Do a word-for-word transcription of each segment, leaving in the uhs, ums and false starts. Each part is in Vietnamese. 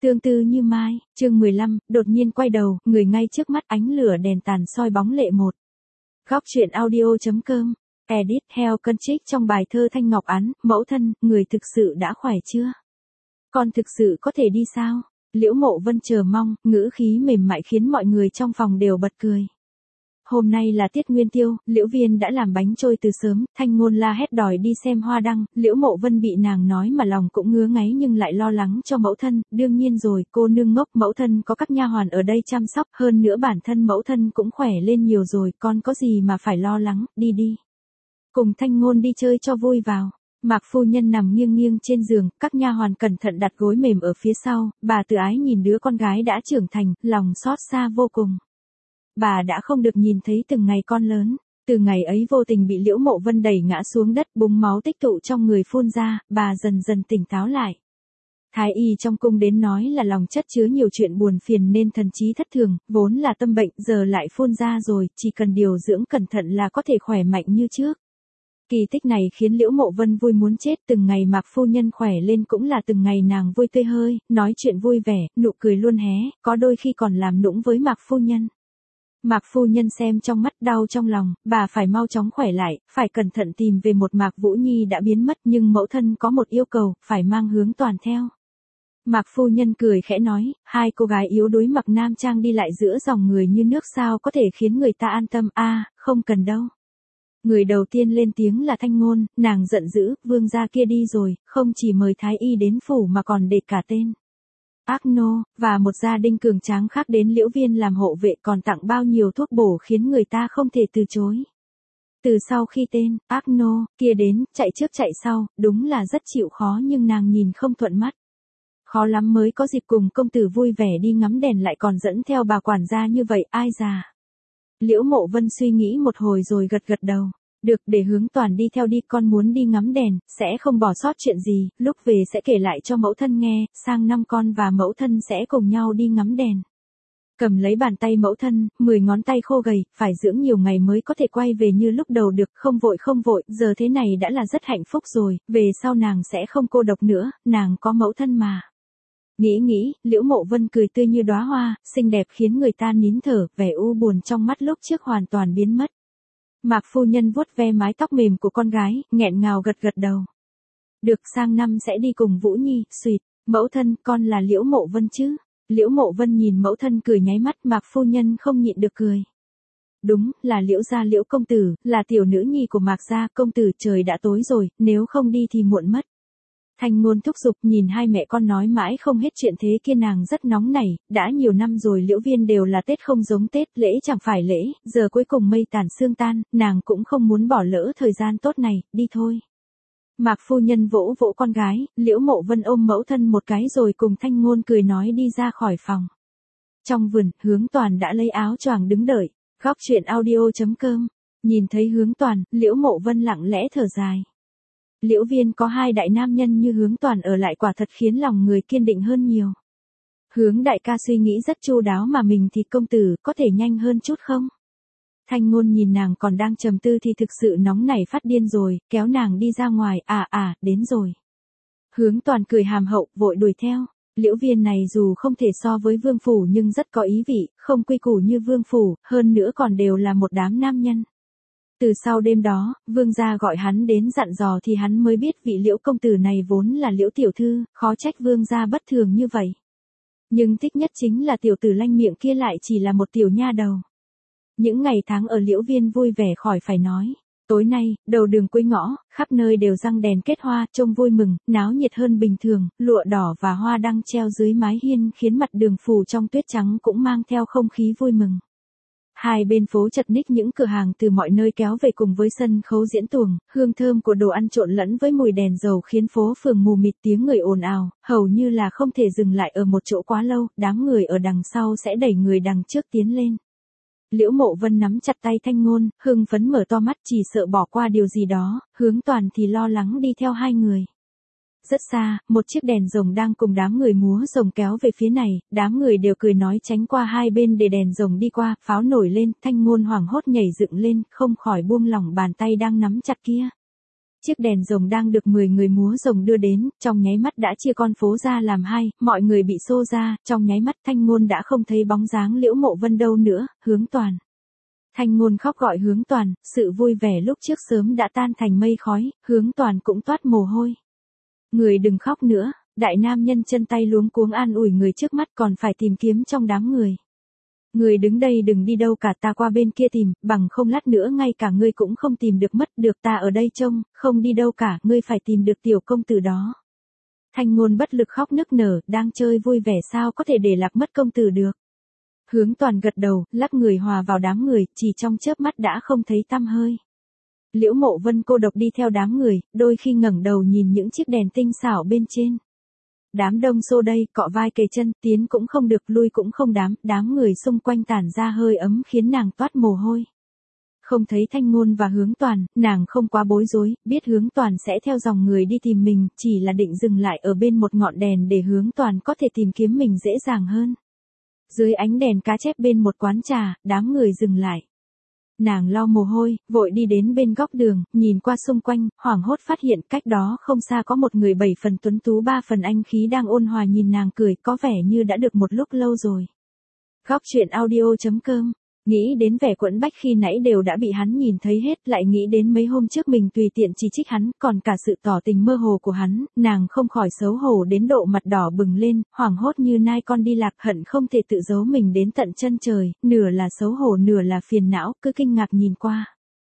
Tương tư như mai, chương mười lăm, đột nhiên quay đầu, người ngay trước mắt ánh lửa đèn tàn soi bóng lệ một. Góc truyện audio.com, edit theo cân trích trong bài thơ Thanh Ngọc Án, mẫu thân, người thực sự đã khỏe chưa? Con thực sự có thể đi sao? Liễu Mộ Vân chờ mong, ngữ khí mềm mại khiến mọi người trong phòng đều bật cười. Hôm nay là tiết nguyên tiêu, Liễu Viên đã làm bánh trôi từ sớm, Thanh Ngôn la hét đòi đi xem hoa đăng, Liễu Mộ Vân bị nàng nói mà lòng cũng ngứa ngáy nhưng lại lo lắng cho mẫu thân, đương nhiên rồi, cô nương ngốc, mẫu thân có các nha hoàn ở đây chăm sóc, hơn nữa bản thân mẫu thân cũng khỏe lên nhiều rồi, con có gì mà phải lo lắng, đi đi. Cùng Thanh Ngôn đi chơi cho vui vào. Mạc phu nhân nằm nghiêng nghiêng trên giường, các nha hoàn cẩn thận đặt gối mềm ở phía sau, bà Từ Ái nhìn đứa con gái đã trưởng thành, lòng xót xa vô cùng. Bà đã không được nhìn thấy từng ngày con lớn, từ ngày ấy vô tình bị Liễu Mộ Vân đẩy ngã xuống đất, búng máu tích tụ trong người phun ra, bà dần dần tỉnh táo lại. Thái y trong cung đến nói là lòng chất chứa nhiều chuyện buồn phiền nên thần trí thất thường, vốn là tâm bệnh, giờ lại phun ra rồi, chỉ cần điều dưỡng cẩn thận là có thể khỏe mạnh như trước. Kỳ tích này khiến Liễu Mộ Vân vui muốn chết, từng ngày Mạc phu nhân khỏe lên cũng là từng ngày nàng vui tươi hơi, nói chuyện vui vẻ, nụ cười luôn hé, có đôi khi còn làm nũng với Mạc phu nhân. Mạc phu nhân xem trong mắt đau trong lòng, bà phải mau chóng khỏe lại, phải cẩn thận tìm về một Mạc Vũ Nhi đã biến mất, nhưng mẫu thân có một yêu cầu, phải mang Hướng Toàn theo. Mạc phu nhân cười khẽ nói, hai cô gái yếu đuối mặc nam trang đi lại giữa dòng người như nước sao có thể khiến người ta an tâm, a à, không cần đâu. Người đầu tiên lên tiếng là Thanh Ngôn, nàng giận dữ, vương gia kia đi rồi, không chỉ mời thái y đến phủ mà còn để cả tên Ác Nô, và một gia đình cường tráng khác đến Liễu Viên làm hộ vệ, còn tặng bao nhiêu thuốc bổ khiến người ta không thể từ chối. Từ sau khi tên Ác Nô kia đến, chạy trước chạy sau, đúng là rất chịu khó nhưng nàng nhìn không thuận mắt. Khó lắm mới có dịp cùng công tử vui vẻ đi ngắm đèn lại còn dẫn theo bà quản gia như vậy, ai già. Liễu Mộ Vân suy nghĩ một hồi rồi gật gật đầu. Được, để Hướng Toàn đi theo đi, con muốn đi ngắm đèn, sẽ không bỏ sót chuyện gì, lúc về sẽ kể lại cho mẫu thân nghe, sang năm con và mẫu thân sẽ cùng nhau đi ngắm đèn. Cầm lấy bàn tay mẫu thân, mười ngón tay khô gầy, phải dưỡng nhiều ngày mới có thể quay về như lúc đầu được, không vội không vội, giờ thế này đã là rất hạnh phúc rồi, về sau nàng sẽ không cô độc nữa, nàng có mẫu thân mà. Nghĩ nghĩ, Liễu Mộ Vân cười tươi như đóa hoa, xinh đẹp khiến người ta nín thở, vẻ u buồn trong mắt lúc trước hoàn toàn biến mất. Mạc phu nhân vuốt ve mái tóc mềm của con gái, nghẹn ngào gật gật đầu. Được, sang năm sẽ đi cùng Vũ Nhi, xuyệt, mẫu thân, con là Liễu Mộ Vân chứ? Liễu Mộ Vân nhìn mẫu thân cười nháy mắt, Mạc phu nhân không nhịn được cười. Đúng, là Liễu gia Liễu công tử, là tiểu nữ nhi của Mạc gia, công tử, trời đã tối rồi, nếu không đi thì muộn mất. Thanh Ngôn thúc giục, nhìn hai mẹ con nói mãi không hết chuyện thế kia, nàng rất nóng nảy, đã nhiều năm rồi Liễu Viên đều là Tết không giống Tết, lễ chẳng phải lễ, giờ cuối cùng mây tàn sương tan, nàng cũng không muốn bỏ lỡ thời gian tốt này, đi thôi. Mạc phu nhân vỗ vỗ con gái, Liễu Mộ Vân ôm mẫu thân một cái rồi cùng Thanh Ngôn cười nói đi ra khỏi phòng. Trong vườn, Hướng Toàn đã lấy áo choàng đứng đợi. Góc truyện audio.com, nhìn thấy Hướng Toàn, Liễu Mộ Vân lặng lẽ thở dài. Liễu Viên có hai đại nam nhân như Hướng Toàn ở lại quả thật khiến lòng người kiên định hơn nhiều. Hướng đại ca suy nghĩ rất chu đáo mà mình thì công tử, có thể nhanh hơn chút không? Thanh Ngôn nhìn nàng còn đang trầm tư thì thực sự nóng nảy phát điên rồi, kéo nàng đi ra ngoài, à à, đến rồi. Hướng Toàn cười hàm hậu, vội đuổi theo. Liễu Viên này dù không thể so với vương phủ nhưng rất có ý vị, không quy củ như vương phủ, hơn nữa còn đều là một đám nam nhân. Từ sau đêm đó, vương gia gọi hắn đến dặn dò thì hắn mới biết vị Liễu công tử này vốn là Liễu tiểu thư, khó trách vương gia bất thường như vậy. Nhưng thích nhất chính là tiểu tử lanh miệng kia lại chỉ là một tiểu nha đầu. Những ngày tháng ở Liễu Viên vui vẻ khỏi phải nói. Tối nay, đầu đường cuối ngõ, khắp nơi đều răng đèn kết hoa, trông vui mừng, náo nhiệt hơn bình thường, lụa đỏ và hoa đăng treo dưới mái hiên khiến mặt đường phủ trong tuyết trắng cũng mang theo không khí vui mừng. Hai bên phố chật ních những cửa hàng từ mọi nơi kéo về cùng với sân khấu diễn tuồng, hương thơm của đồ ăn trộn lẫn với mùi đèn dầu khiến phố phường mù mịt, tiếng người ồn ào, hầu như là không thể dừng lại ở một chỗ quá lâu, đám người ở đằng sau sẽ đẩy người đằng trước tiến lên. Liễu Mộ Vân nắm chặt tay Thanh Ngôn, hưng phấn mở to mắt chỉ sợ bỏ qua điều gì đó, Hướng Toàn thì lo lắng đi theo hai người. Rất xa, một chiếc đèn rồng đang cùng đám người múa rồng kéo về phía này, đám người đều cười nói tránh qua hai bên để đèn rồng đi qua, pháo nổi lên, Thanh Ngôn hoảng hốt nhảy dựng lên, không khỏi buông lỏng bàn tay đang nắm chặt kia. Chiếc đèn rồng đang được mười người múa rồng đưa đến, trong nháy mắt đã chia con phố ra làm hai, mọi người bị xô ra, trong nháy mắt Thanh Ngôn đã không thấy bóng dáng Liễu Mộ Vân đâu nữa, Hướng Toàn. Thanh Ngôn khóc gọi Hướng Toàn, sự vui vẻ lúc trước sớm đã tan thành mây khói, Hướng Toàn cũng toát mồ hôi. Người đừng khóc nữa, đại nam nhân chân tay luống cuống an ủi người trước mắt còn phải tìm kiếm trong đám người. Người đứng đây đừng đi đâu cả, ta qua bên kia tìm, bằng không lát nữa ngay cả ngươi cũng không tìm được, mất được ta ở đây trông, không đi đâu cả, ngươi phải tìm được tiểu công tử đó. Thanh Ngôn bất lực khóc nức nở, đang chơi vui vẻ sao có thể để lạc mất công tử được. Hướng Toàn gật đầu, lắc người hòa vào đám người, chỉ trong chớp mắt đã không thấy tăm hơi. Liễu Mộ Vân cô độc đi theo đám người, đôi khi ngẩng đầu nhìn những chiếc đèn tinh xảo bên trên. Đám đông xô đây, cọ vai kề chân, tiến cũng không được, lui cũng không đám, đám người xung quanh tản ra hơi ấm khiến nàng toát mồ hôi. Không thấy Thanh Ngôn và Hướng Toàn, nàng không quá bối rối, biết Hướng Toàn sẽ theo dòng người đi tìm mình, chỉ là định dừng lại ở bên một ngọn đèn để Hướng Toàn có thể tìm kiếm mình dễ dàng hơn. Dưới ánh đèn cá chép bên một quán trà, đám người dừng lại. Nàng lau mồ hôi, vội đi đến bên góc đường, nhìn qua xung quanh, hoảng hốt phát hiện cách đó không xa có một người bảy phần tuấn tú ba phần anh khí đang ôn hòa nhìn nàng cười, có vẻ như đã được một lúc lâu rồi. Góc truyện audio chấm com. Nghĩ đến vẻ quẫn bách khi nãy đều đã bị hắn nhìn thấy hết, lại nghĩ đến mấy hôm trước mình tùy tiện chỉ trích hắn, còn cả sự tỏ tình mơ hồ của hắn, nàng không khỏi xấu hổ đến độ mặt đỏ bừng lên, hoảng hốt như nai con đi lạc, hận không thể tự giấu mình đến tận chân trời, nửa là xấu hổ nửa là phiền não, cứ kinh ngạc nhìn qua.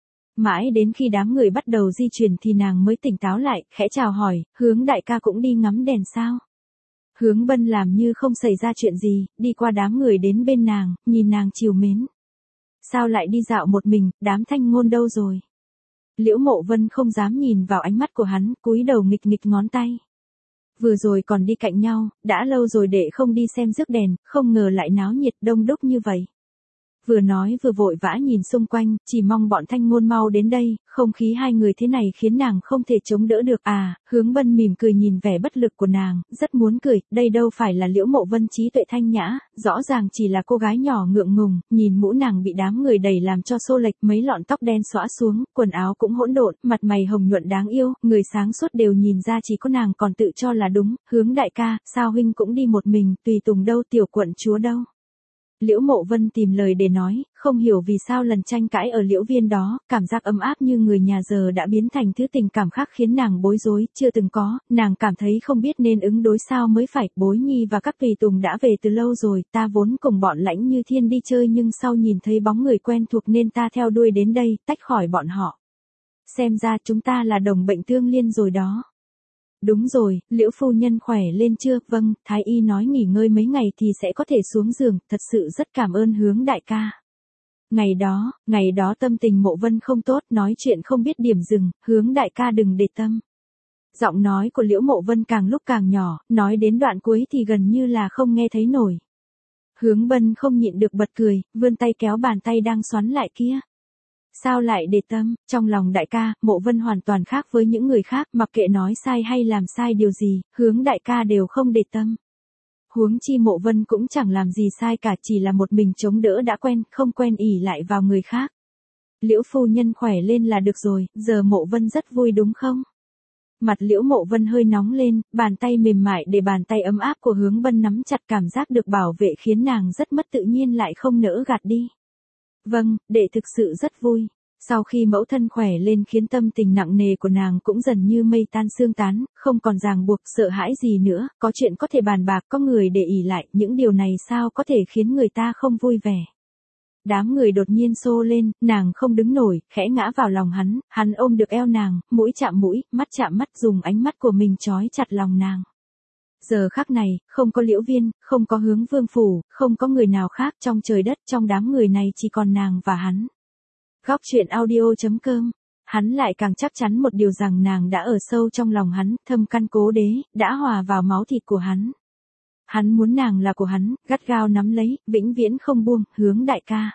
Mãi đến khi đám người bắt đầu di chuyển thì nàng mới tỉnh táo lại, khẽ chào hỏi, Hướng đại ca cũng đi ngắm đèn sao? Hướng Bân làm như không xảy ra chuyện gì, đi qua đám người đến bên nàng, nhìn nàng trìu mến. Sao lại đi dạo một mình, đám Thanh Ngôn đâu rồi? Liễu Mộ Vân không dám nhìn vào ánh mắt của hắn, cúi đầu nghịch nghịch ngón tay. Vừa rồi còn đi cạnh nhau, đã lâu rồi để không đi xem rước đèn, không ngờ lại náo nhiệt đông đúc như vậy. Vừa nói vừa vội vã nhìn xung quanh, chỉ mong bọn Thanh Ngôn mau đến đây, không khí hai người thế này khiến nàng không thể chống đỡ được à. Hướng Bân mỉm cười nhìn vẻ bất lực của nàng, rất muốn cười, đây đâu phải là Liễu Mộ Vân trí tuệ thanh nhã, rõ ràng chỉ là cô gái nhỏ ngượng ngùng, nhìn mũ nàng bị đám người đẩy làm cho xô lệch, mấy lọn tóc đen xõa xuống, quần áo cũng hỗn độn, mặt mày hồng nhuận đáng yêu, người sáng suốt đều nhìn ra chỉ có nàng còn tự cho là đúng. Hướng đại ca, sao huynh cũng đi một mình, tùy tùng đâu, tiểu quận chúa đâu? Liễu Mộ Vân tìm lời để nói, không hiểu vì sao lần tranh cãi ở Liễu Viên đó, cảm giác ấm áp như người nhà giờ đã biến thành thứ tình cảm khác khiến nàng bối rối, chưa từng có, nàng cảm thấy không biết nên ứng đối sao mới phải. Bối nhi và các tùy tùng đã về từ lâu rồi, ta vốn cùng bọn Lãnh Như Thiên đi chơi nhưng sau nhìn thấy bóng người quen thuộc nên ta theo đuôi đến đây, tách khỏi bọn họ. Xem ra chúng ta là đồng bệnh tương liên rồi đó. Đúng rồi, Liễu phu nhân khỏe lên chưa? Vâng, thái y nói nghỉ ngơi mấy ngày thì sẽ có thể xuống giường, thật sự rất cảm ơn Hướng đại ca. Ngày đó, ngày đó tâm tình Mộ Vân không tốt, nói chuyện không biết điểm dừng, Hướng đại ca đừng để tâm. Giọng nói của Liễu Mộ Vân càng lúc càng nhỏ, nói đến đoạn cuối thì gần như là không nghe thấy nổi. Hướng Bân không nhịn được bật cười, vươn tay kéo bàn tay đang xoắn lại kia. Sao lại để tâm, trong lòng đại ca, Mộ Vân hoàn toàn khác với những người khác, mặc kệ nói sai hay làm sai điều gì, Hướng đại ca đều không để tâm. Huống chi Mộ Vân cũng chẳng làm gì sai cả, chỉ là một mình chống đỡ đã quen, không quen ỷ lại vào người khác. Liễu phu nhân khỏe lên là được rồi, giờ Mộ Vân rất vui đúng không? Mặt Liễu Mộ Vân hơi nóng lên, bàn tay mềm mại để bàn tay ấm áp của Hướng Bân nắm chặt, cảm giác được bảo vệ khiến nàng rất mất tự nhiên lại không nỡ gạt đi. Vâng, đệ thực sự rất vui. Sau khi mẫu thân khỏe lên khiến tâm tình nặng nề của nàng cũng dần như mây tan sương tán, không còn ràng buộc, sợ hãi gì nữa, có chuyện có thể bàn bạc, có người để ỷ lại, những điều này sao có thể khiến người ta không vui vẻ. Đám người đột nhiên xô lên, nàng không đứng nổi, khẽ ngã vào lòng hắn, hắn ôm được eo nàng, mũi chạm mũi, mắt chạm mắt, dùng ánh mắt của mình trói chặt lòng nàng. Giờ khắc này, không có Liễu Viên, không có Hướng Vương phủ, không có người nào khác trong trời đất, trong đám người này chỉ còn nàng và hắn. Góc truyện audio chấm com. Hắn lại càng chắc chắn một điều rằng nàng đã ở sâu trong lòng hắn, thâm căn cố đế, đã hòa vào máu thịt của hắn. Hắn muốn nàng là của hắn, gắt gao nắm lấy, vĩnh viễn không buông. Hướng đại ca.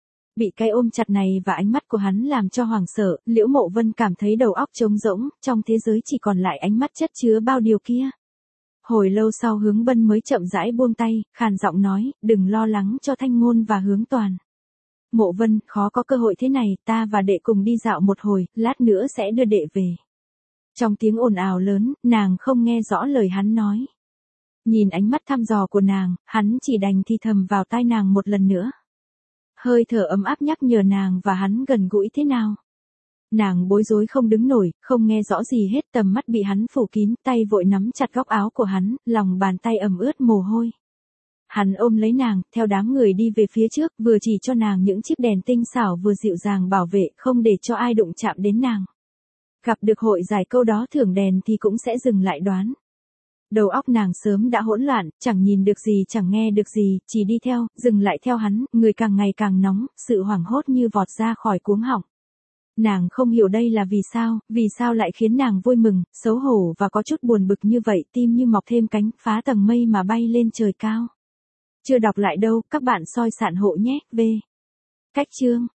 Bị cái ôm chặt này và ánh mắt của hắn làm cho hoảng sợ, Liễu Mộ Vân cảm thấy đầu óc trống rỗng, trong thế giới chỉ còn lại ánh mắt chất chứa bao điều kia. Hồi lâu sau Hướng Bân mới chậm rãi buông tay, khàn giọng nói, đừng lo lắng cho Thanh Ngôn và Hướng Toàn. Mộ Vân, khó có cơ hội thế này, ta và đệ cùng đi dạo một hồi, lát nữa sẽ đưa đệ về. Trong tiếng ồn ào lớn, nàng không nghe rõ lời hắn nói. Nhìn ánh mắt thăm dò của nàng, hắn chỉ đành thì thầm vào tai nàng một lần nữa. Hơi thở ấm áp nhắc nhở nàng và hắn gần gũi thế nào. Nàng bối rối không đứng nổi, không nghe rõ gì hết, tầm mắt bị hắn phủ kín, tay vội nắm chặt góc áo của hắn, lòng bàn tay ẩm ướt mồ hôi. Hắn ôm lấy nàng, theo đám người đi về phía trước, vừa chỉ cho nàng những chiếc đèn tinh xảo vừa dịu dàng bảo vệ, không để cho ai đụng chạm đến nàng. Gặp được hội giải câu đó thưởng đèn thì cũng sẽ dừng lại đoán. Đầu óc nàng sớm đã hỗn loạn, chẳng nhìn được gì chẳng nghe được gì, chỉ đi theo, dừng lại theo hắn, người càng ngày càng nóng, sự hoảng hốt như vọt ra khỏi cuống họng. Nàng không hiểu đây là vì sao, vì sao lại khiến nàng vui mừng, xấu hổ và có chút buồn bực như vậy, tim như mọc thêm cánh, phá tầng mây mà bay lên trời cao. Chưa đọc lại đâu, các bạn soi sạn hộ nhé, V. Cách chương